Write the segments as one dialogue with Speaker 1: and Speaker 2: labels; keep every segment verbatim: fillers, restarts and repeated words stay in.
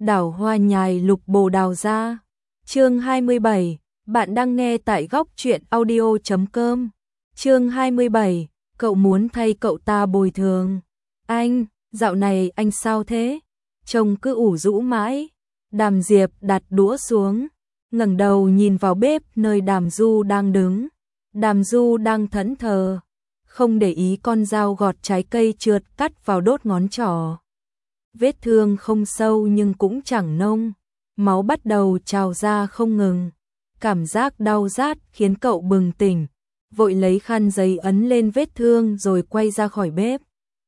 Speaker 1: đảo hoa nhài lục bồ đào ra. Chương hai mươi bảy, bạn đang nghe tại góc truyện audio chấm com. Chương hai mươi bảy, cậu muốn thay cậu ta bồi thường. Anh, dạo này anh sao thế? Chồng cứ ủ rũ mãi. Đàm Diệp đặt đũa xuống, ngẩng đầu nhìn vào bếp nơi Đàm Du đang đứng. Đàm Du đang thẫn thờ, không để ý con dao gọt trái cây trượt cắt vào đốt ngón trỏ. Vết thương không sâu nhưng cũng chẳng nông, máu bắt đầu trào ra không ngừng. Cảm giác đau rát khiến cậu bừng tỉnh, vội lấy khăn giấy ấn lên vết thương rồi quay ra khỏi bếp.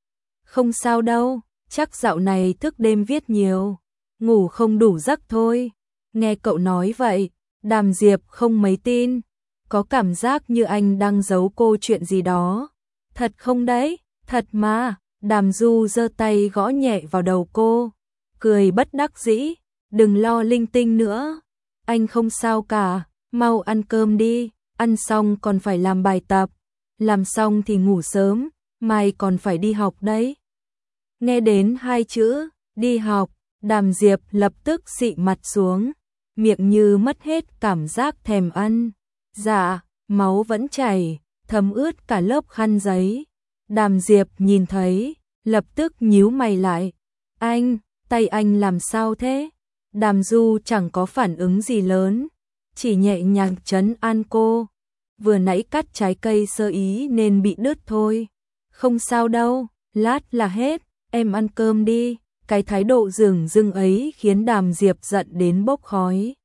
Speaker 1: Không sao đâu, chắc dạo này thức đêm viết nhiều, ngủ không đủ giấc thôi. Nghe cậu nói vậy, Đàm Diệp không mấy tin, có cảm giác như anh đang giấu cô chuyện gì đó. Thật không đấy? Thật mà. Đàm Du giơ tay gõ nhẹ vào đầu cô, cười bất đắc dĩ, đừng lo linh tinh nữa. Anh không sao cả, mau ăn cơm đi, ăn xong còn phải làm bài tập, làm xong thì ngủ sớm, mai còn phải đi học đấy. Nghe đến hai chữ, đi học, Đàm Diệp lập tức xị mặt xuống, miệng như mất hết cảm giác thèm ăn. Dạ, máu vẫn chảy, thấm ướt cả lớp khăn giấy. Đàm Diệp nhìn thấy, lập tức nhíu mày lại. Anh, tay anh làm sao thế? Đàm Du chẳng có phản ứng gì lớn, chỉ nhẹ nhàng trấn an cô. Vừa nãy cắt trái cây sơ ý nên bị đứt thôi. Không sao đâu, lát là hết, em ăn cơm đi. Cái thái độ dửng dưng ấy khiến Đàm Diệp giận đến bốc khói.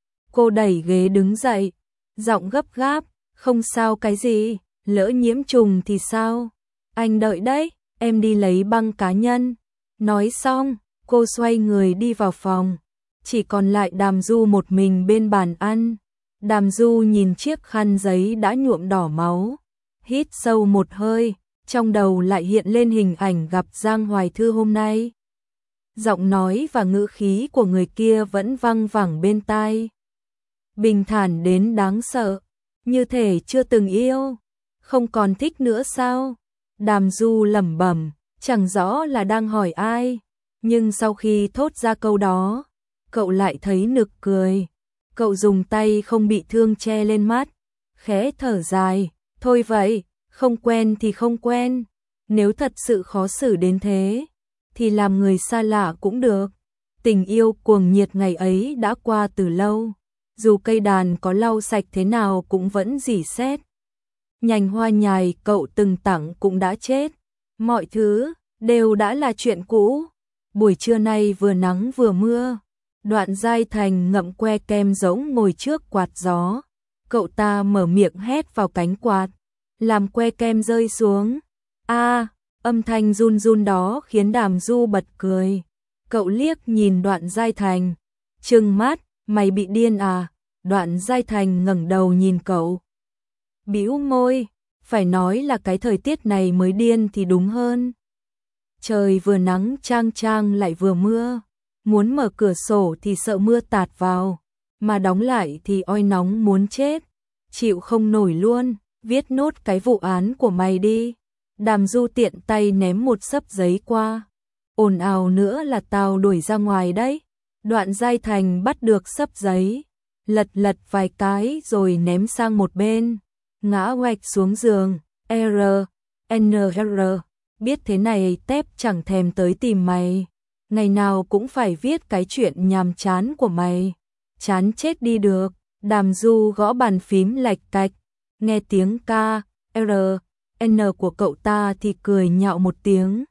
Speaker 1: Cô đẩy ghế đứng dậy, giọng gấp gáp, không sao cái gì, lỡ nhiễm trùng thì sao? Anh đợi đấy, em đi lấy băng cá nhân. Nói xong, cô xoay người đi vào phòng, chỉ còn lại Đàm Du một mình bên bàn ăn. Đàm Du nhìn chiếc khăn giấy đã nhuộm đỏ máu, hít sâu một hơi, trong đầu lại hiện lên hình ảnh gặp Giang Hoài Thư hôm nay. Giọng nói và ngữ khí của người kia vẫn văng vẳng bên tai. Bình thản đến đáng sợ, như thể chưa từng yêu, không còn thích nữa sao? Đàm Du lẩm bẩm, chẳng rõ là đang hỏi ai, nhưng sau khi thốt ra câu đó, cậu lại thấy nực cười. Cậu dùng tay không bị thương che lên mắt, khẽ thở dài, thôi vậy, không quen thì không quen, nếu thật sự khó xử đến thế, thì làm người xa lạ cũng được. Tình yêu cuồng nhiệt ngày ấy đã qua từ lâu, dù cây đàn có lau sạch thế nào cũng vẫn rỉ sét. Nhành hoa nhài cậu từng tặng cũng đã chết, mọi thứ đều đã là chuyện cũ. Buổi trưa nay vừa nắng vừa mưa, Đoạn Giai Thành ngậm que kem giống ngồi trước quạt gió. Cậu ta mở miệng hét vào cánh quạt, làm que kem rơi xuống. A, âm thanh run run đó khiến Đàm Du bật cười. Cậu liếc nhìn Đoạn Giai Thành, trừng mắt, mày bị điên à? Đoạn Giai Thành ngẩng đầu nhìn cậu, bĩu môi, phải nói là cái thời tiết này mới điên thì đúng hơn. Trời vừa nắng chang chang lại vừa mưa, muốn mở cửa sổ thì sợ mưa tạt vào, mà đóng lại thì oi nóng muốn chết, chịu không nổi luôn, viết nốt cái vụ án của mày đi. Đàm Du tiện tay ném một xấp giấy qua, ồn ào nữa là tao đuổi ra ngoài đấy. Đoạn Giai Thành bắt được xấp giấy, lật lật vài cái rồi ném sang một bên, ngã oạch xuống giường. R, N R, biết thế này tép chẳng thèm tới tìm mày, ngày nào cũng phải viết cái chuyện nhàm chán của mày, chán chết đi được. Đàm Du gõ bàn phím lạch cạch, nghe tiếng K, R, N của cậu ta thì cười nhạo một tiếng.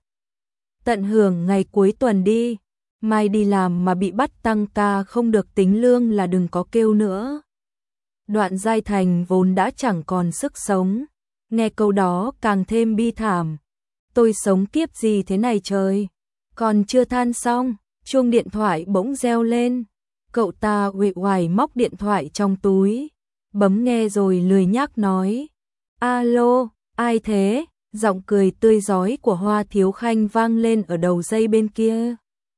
Speaker 1: Tận hưởng ngày cuối tuần đi, mai đi làm mà bị bắt tăng ca không được tính lương là đừng có kêu nữa. Đoạn Giai Thành vốn đã chẳng còn sức sống, nghe câu đó càng thêm bi thảm. Tôi sống kiếp gì thế này trời? Còn chưa than xong, chuông điện thoại bỗng reo lên. Cậu ta uể oải móc điện thoại trong túi, bấm nghe rồi lười nhác nói. Alo, ai thế? Giọng cười tươi rói của Hoa Thiếu Khanh vang lên ở đầu dây bên kia.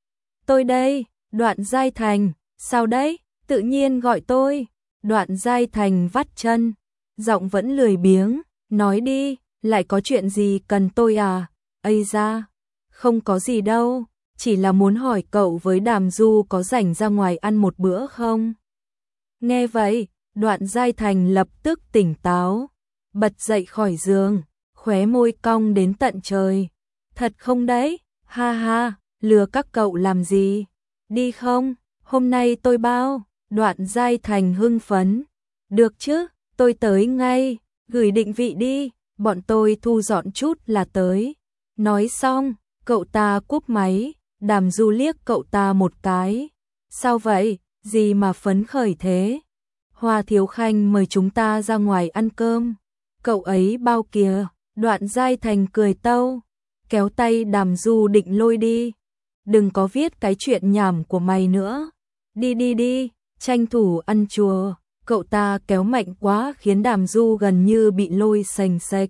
Speaker 1: Tôi đây, Đoạn Giai Thành, sao đấy? Tự nhiên gọi tôi. Đoạn Giai Thành vắt chân, giọng vẫn lười biếng, nói đi, lại có chuyện gì cần tôi à? Ây da, không có gì đâu, chỉ là muốn hỏi cậu với Đàm Du có rảnh ra ngoài ăn một bữa không? Nghe vậy, Đoạn Giai Thành lập tức tỉnh táo, bật dậy khỏi giường, khóe môi cong đến tận trời. Thật không đấy? Ha ha, lừa các cậu làm gì? Đi không? Hôm nay tôi bao. Đoạn Giai Thành hưng phấn. Được chứ, tôi tới ngay, gửi định vị đi, bọn tôi thu dọn chút là tới. Nói xong, cậu ta cúp máy, Đàm Du liếc cậu ta một cái. Sao vậy, gì mà phấn khởi thế? Hoa Thiếu Khanh mời chúng ta ra ngoài ăn cơm. Cậu ấy bao kìa. Đoạn Giai Thành cười tâu, kéo tay Đàm Du định lôi đi. Đừng có viết cái chuyện nhảm của mày nữa. Đi đi đi, tranh thủ ăn chùa. Cậu ta kéo mạnh quá khiến Đàm Du gần như bị lôi sành sạch.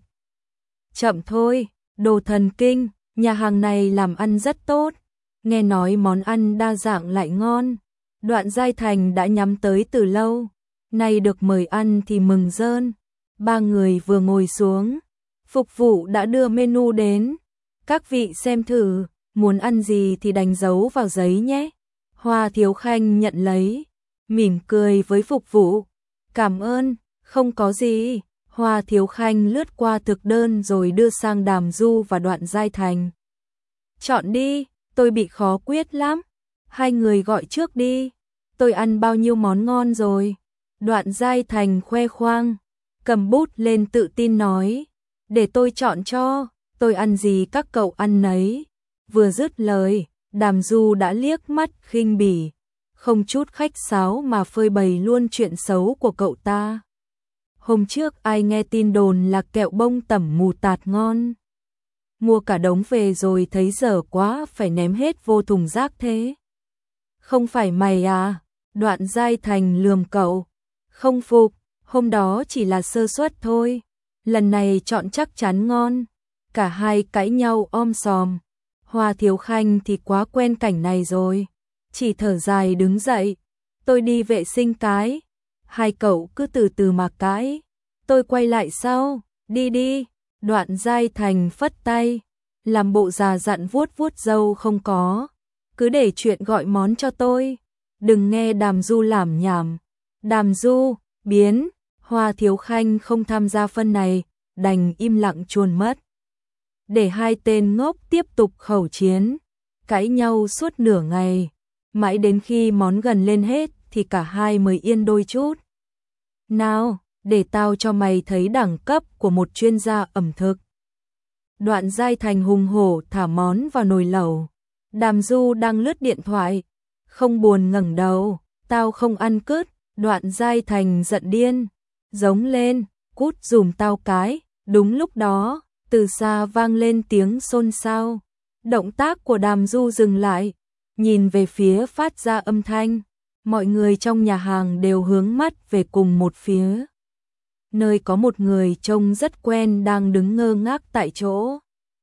Speaker 1: Chậm thôi, đồ thần kinh, nhà hàng này làm ăn rất tốt. Nghe nói món ăn đa dạng lại ngon. Đoạn Giai Thành đã nhắm tới từ lâu. Nay được mời ăn thì mừng rơn. Ba người vừa ngồi xuống, phục vụ đã đưa menu đến. Các vị xem thử, muốn ăn gì thì đánh dấu vào giấy nhé. Hoa Thiếu Khanh nhận lấy, mỉm cười với phục vụ. Cảm ơn, không có gì. Hoa Thiếu Khanh lướt qua thực đơn rồi đưa sang Đàm Du và Đoạn Giai Thành. Chọn đi, tôi bị khó quyết lắm. Hai người gọi trước đi. Tôi ăn bao nhiêu món ngon rồi. Đoạn Giai Thành khoe khoang, cầm bút lên tự tin nói. Để tôi chọn cho, tôi ăn gì các cậu ăn nấy. Vừa dứt lời, Đàm Du đã liếc mắt khinh bỉ, không chút khách sáo mà phơi bày luôn chuyện xấu của cậu ta. Hôm trước ai nghe tin đồn là kẹo bông tẩm mù tạt ngon. Mua cả đống về rồi thấy dở quá phải ném hết vô thùng rác thế. Không phải mày à? Đoạn Giai Thành lườm cậu. Không phục, hôm đó chỉ là sơ suất thôi. Lần này chọn chắc chắn ngon. Cả hai cãi nhau om sòm. Hoa Thiếu Khanh thì quá quen cảnh này rồi. Chỉ thở dài đứng dậy. Tôi đi vệ sinh cái. Hai cậu cứ từ từ mà cãi. Tôi quay lại sau. Đi đi. Đoạn Giai Thành phất tay. Làm bộ già dặn vuốt vuốt râu không có. Cứ để chuyện gọi món cho tôi. Đừng nghe Đàm Du làm nhảm. Đàm Du, biến. Hoa Thiếu Khanh không tham gia phân này, đành im lặng chuồn mất. Để hai tên ngốc tiếp tục khẩu chiến, cãi nhau suốt nửa ngày, mãi đến khi món gần lên hết thì cả hai mới yên đôi chút. Nào, để tao cho mày thấy đẳng cấp của một chuyên gia ẩm thực. Đoạn Giai Thành hùng hổ thả món vào nồi lẩu. Đàm Du đang lướt điện thoại, không buồn ngẩng đầu. Tao không ăn cứt. Đoạn Giai Thành giận điên, giống lên, cút dùm tao cái. Đúng lúc đó, từ xa vang lên tiếng xôn xao. Động tác của Đàm Du dừng lại, nhìn về phía phát ra âm thanh. Mọi người trong nhà hàng đều hướng mắt về cùng một phía. Nơi có một người trông rất quen đang đứng ngơ ngác tại chỗ.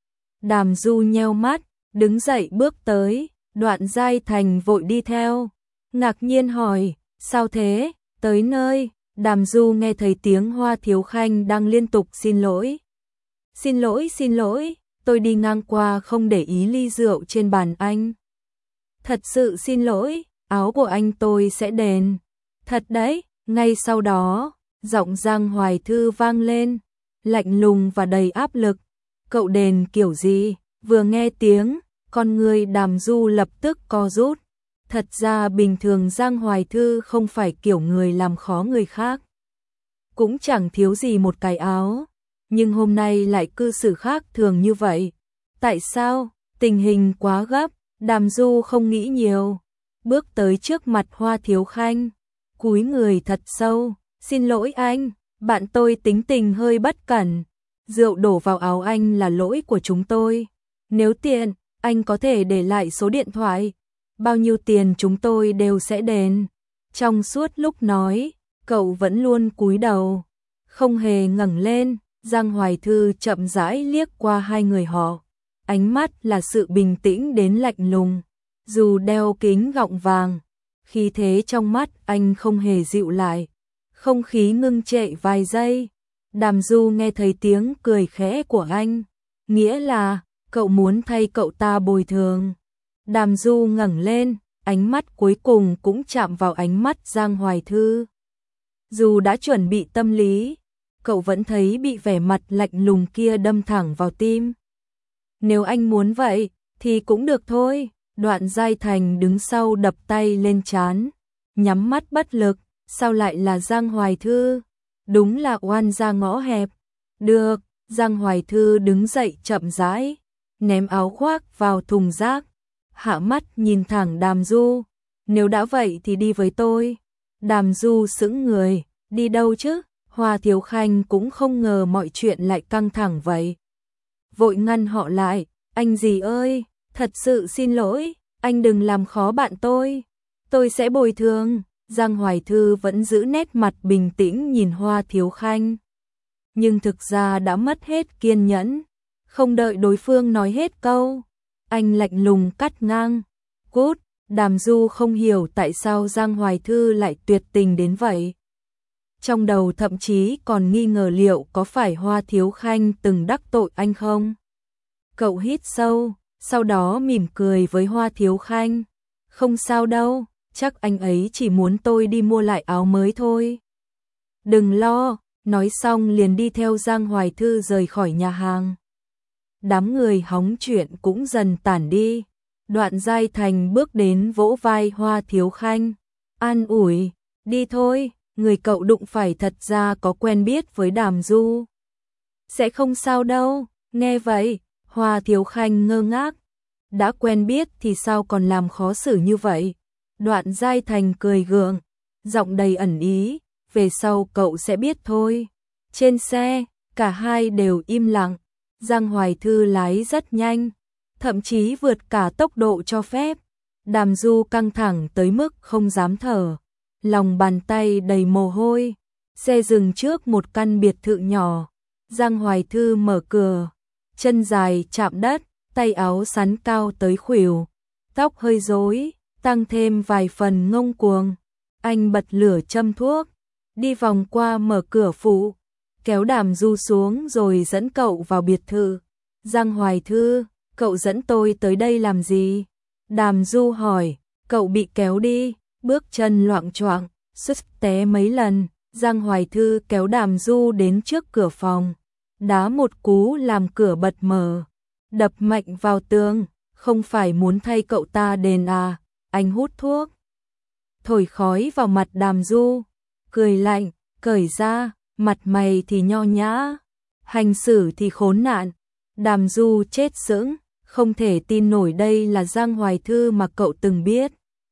Speaker 1: Đàm Du nheo mắt, đứng dậy bước tới. Đoạn Giai Thành vội đi theo, ngạc nhiên hỏi, sao thế? Tới nơi, Đàm Du nghe thấy tiếng Hoa Thiếu Khanh đang liên tục xin lỗi. Xin lỗi, xin lỗi, tôi đi ngang qua không để ý ly rượu trên bàn anh. Thật sự xin lỗi, áo của anh tôi sẽ đền. Thật đấy, ngay sau đó, giọng Giang Hoài Thư vang lên, lạnh lùng và đầy áp lực. Cậu đền kiểu gì? Vừa nghe tiếng, con người Đàm Du lập tức co rút. Thật ra bình thường Giang Hoài Thư không phải kiểu người làm khó người khác. Cũng chẳng thiếu gì một cái áo. Nhưng hôm nay lại cư xử khác thường như vậy. Tại sao? Tình hình quá gấp. Đàm Du không nghĩ nhiều. Bước tới trước mặt Hoa Thiếu Khanh. Cúi người thật sâu. Xin lỗi anh. Bạn tôi tính tình hơi bất cẩn. Rượu đổ vào áo anh là lỗi của chúng tôi. Nếu tiện, anh có thể để lại số điện thoại. Bao nhiêu tiền chúng tôi đều sẽ đền. Trong suốt lúc nói, cậu vẫn luôn cúi đầu, không hề ngẩng lên. Giang Hoài Thư chậm rãi liếc qua hai người họ, ánh mắt là sự bình tĩnh đến lạnh lùng. Dù đeo kính gọng vàng, khí thế trong mắt anh không hề dịu lại. Không khí ngưng trệ vài giây. Đàm Du nghe thấy tiếng cười khẽ của anh, nghĩa là cậu muốn thay cậu ta bồi thường. Đàm Du ngẩng lên, ánh mắt cuối cùng cũng chạm vào ánh mắt Giang Hoài Thư. Dù đã chuẩn bị tâm lý, cậu vẫn thấy bị vẻ mặt lạnh lùng kia đâm thẳng vào tim. Nếu anh muốn vậy, thì cũng được thôi. Đoạn Giai Thành đứng sau đập tay lên trán, nhắm mắt bất lực, sao lại là Giang Hoài Thư? Đúng là oan ra ngõ hẹp. Được, Giang Hoài Thư đứng dậy chậm rãi, ném áo khoác vào thùng rác, hạ mắt nhìn thẳng Đàm Du. Nếu đã vậy thì đi với tôi. Đàm Du sững người, đi đâu chứ? Hoa Thiếu Khanh cũng không ngờ mọi chuyện lại căng thẳng vậy. Vội ngăn họ lại, anh gì ơi, thật sự xin lỗi, anh đừng làm khó bạn tôi. Tôi sẽ bồi thường. Giang Hoài Thư vẫn giữ nét mặt bình tĩnh nhìn Hoa Thiếu Khanh. Nhưng thực ra đã mất hết kiên nhẫn, không đợi đối phương nói hết câu. Anh lạnh lùng cắt ngang, cút. Đàm Du không hiểu tại sao Giang Hoài Thư lại tuyệt tình đến vậy. Trong đầu thậm chí còn nghi ngờ liệu có phải Hoa Thiếu Khanh từng đắc tội anh không. Cậu hít sâu, sau đó mỉm cười với Hoa Thiếu Khanh. Không sao đâu, chắc anh ấy chỉ muốn tôi đi mua lại áo mới thôi. Đừng lo, nói xong liền đi theo Giang Hoài Thư rời khỏi nhà hàng. Đám người hóng chuyện cũng dần tản đi. Đoạn Giai Thành bước đến vỗ vai Hoa Thiếu Khanh, an ủi, đi thôi, người cậu đụng phải thật ra có quen biết với Đàm Du. Sẽ không sao đâu. Nghe vậy, Hoa Thiếu Khanh ngơ ngác, đã quen biết thì sao còn làm khó xử như vậy. Đoạn Giai Thành cười gượng, giọng đầy ẩn ý, về sau cậu sẽ biết thôi. Trên xe, cả hai đều im lặng. Giang Hoài Thư lái rất nhanh, thậm chí vượt cả tốc độ cho phép. Đàm Du căng thẳng tới mức không dám thở, lòng bàn tay đầy mồ hôi. Xe dừng trước một căn biệt thự nhỏ. Giang Hoài Thư mở cửa, chân dài chạm đất, tay áo xắn cao tới khuỷu, tóc hơi rối, tăng thêm vài phần ngông cuồng. Anh bật lửa châm thuốc, đi vòng qua mở cửa phụ, kéo Đàm Du xuống rồi dẫn cậu vào biệt thự. Giang Hoài Thư, cậu dẫn tôi tới đây làm gì? Đàm Du hỏi. Cậu bị kéo đi, bước chân loạng choạng, suýt té mấy lần. Giang Hoài Thư kéo Đàm Du đến trước cửa phòng, đá một cú làm cửa bật mở, đập mạnh vào tường. Không phải muốn thay cậu ta đền à? Anh hút thuốc, thổi khói vào mặt Đàm Du, cười lạnh, cởi ra, mặt mày thì nho nhã, hành xử thì khốn nạn. Đàm Du chết sững, không thể tin nổi đây là Giang Hoài Thư mà cậu từng biết.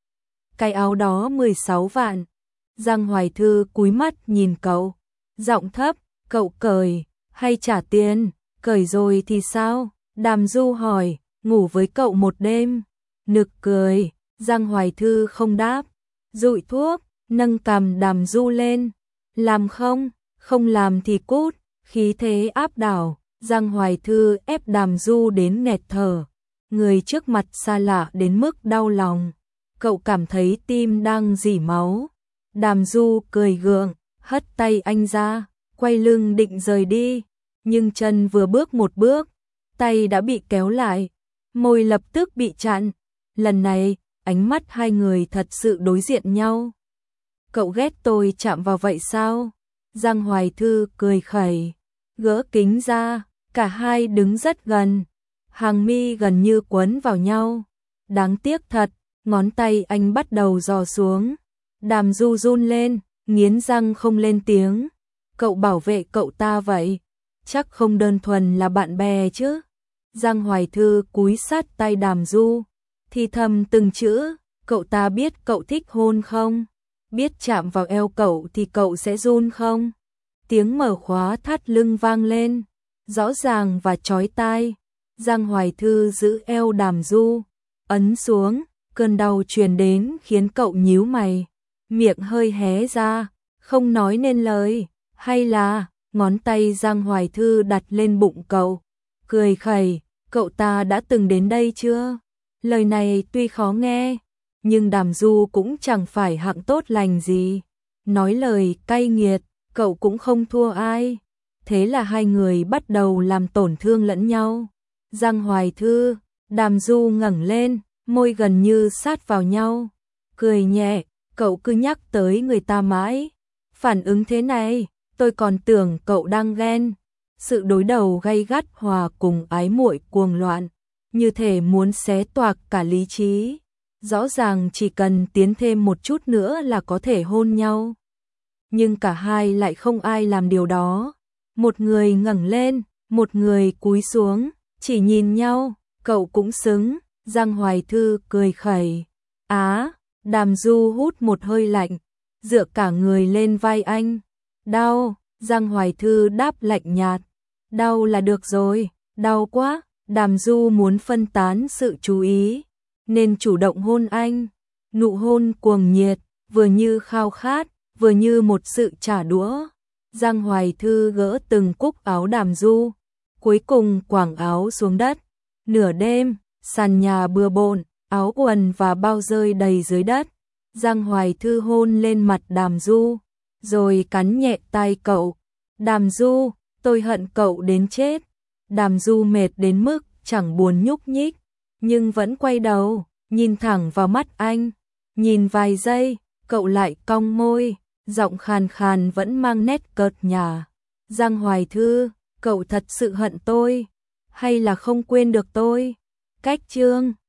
Speaker 1: Cái áo đó mười sáu vạn. Giang Hoài Thư cúi mắt nhìn cậu, giọng thấp, cậu cởi hay trả tiền? Cởi rồi thì sao? Đàm Du hỏi, ngủ với cậu một đêm. Nực cười. Giang Hoài Thư không đáp, dụi thuốc, nâng cằm Đàm Du lên. Làm không? Không làm thì cút. Khí thế áp đảo, Giang Hoài Thư ép Đàm Du đến nghẹt thở. Người trước mặt xa lạ đến mức đau lòng. Cậu cảm thấy tim đang rỉ máu. Đàm Du cười gượng, hất tay anh ra, quay lưng định rời đi. Nhưng chân vừa bước một bước, tay đã bị kéo lại, môi lập tức bị chặn. Lần này, ánh mắt hai người thật sự đối diện nhau. Cậu ghét tôi chạm vào vậy sao? Giang Hoài Thư cười khẩy, gỡ kính ra, cả hai đứng rất gần, hàng mi gần như quấn vào nhau. Đáng tiếc thật, ngón tay anh bắt đầu dò xuống. Đàm Du run lên, nghiến răng không lên tiếng. Cậu bảo vệ cậu ta vậy, chắc không đơn thuần là bạn bè chứ? Giang Hoài Thư cúi sát tay Đàm Du, thì thầm từng chữ. Cậu ta biết cậu thích hôn không? Biết chạm vào eo cậu thì cậu sẽ run không? Tiếng mở khóa thắt lưng vang lên, rõ ràng và chói tai. Giang Hoài Thư giữ eo Đàm Du, ấn xuống, cơn đau truyền đến khiến cậu nhíu mày, miệng hơi hé ra, không nói nên lời. Hay là, ngón tay Giang Hoài Thư đặt lên bụng cậu, cười khẩy, cậu ta đã từng đến đây chưa? Lời này tuy khó nghe, nhưng Đàm Du cũng chẳng phải hạng tốt lành gì. Nói lời cay nghiệt, cậu cũng không thua ai. Thế là hai người bắt đầu làm tổn thương lẫn nhau. Giang Hoài Thư, Đàm Du ngẩng lên, môi gần như sát vào nhau, cười nhẹ, cậu cứ nhắc tới người ta mãi. Phản ứng thế này, tôi còn tưởng cậu đang ghen. Sự đối đầu gay gắt hòa cùng ái muội cuồng loạn, như thể muốn xé toạc cả lý trí. Rõ ràng chỉ cần tiến thêm một chút nữa là có thể hôn nhau. Nhưng cả hai lại không ai làm điều đó. Một người ngẩng lên, một người cúi xuống, chỉ nhìn nhau, cậu cũng xứng. Giang Hoài Thư cười khẩy. Á, Đàm Du hút một hơi lạnh, dựa cả người lên vai anh. Đau, Giang Hoài Thư đáp lạnh nhạt. Đau là được rồi, đau quá. Đàm Du muốn phân tán sự chú ý, nên chủ động hôn anh. Nụ hôn cuồng nhiệt, vừa như khao khát, vừa như một sự trả đũa. Giang Hoài Thư gỡ từng cúc áo Đàm Du, cuối cùng quàng áo xuống đất. Nửa đêm, sàn nhà bừa bộn, áo quần và bao rơi đầy dưới đất. Giang Hoài Thư hôn lên mặt Đàm Du, rồi cắn nhẹ tai cậu. Đàm Du, tôi hận cậu đến chết. Đàm Du mệt đến mức chẳng buồn nhúc nhích, nhưng vẫn quay đầu, nhìn thẳng vào mắt anh. Nhìn vài giây, cậu lại cong môi, giọng khàn khàn vẫn mang nét cợt nhả. Giang Hoài Thư, cậu thật sự hận tôi, hay là không quên được tôi? Cách chương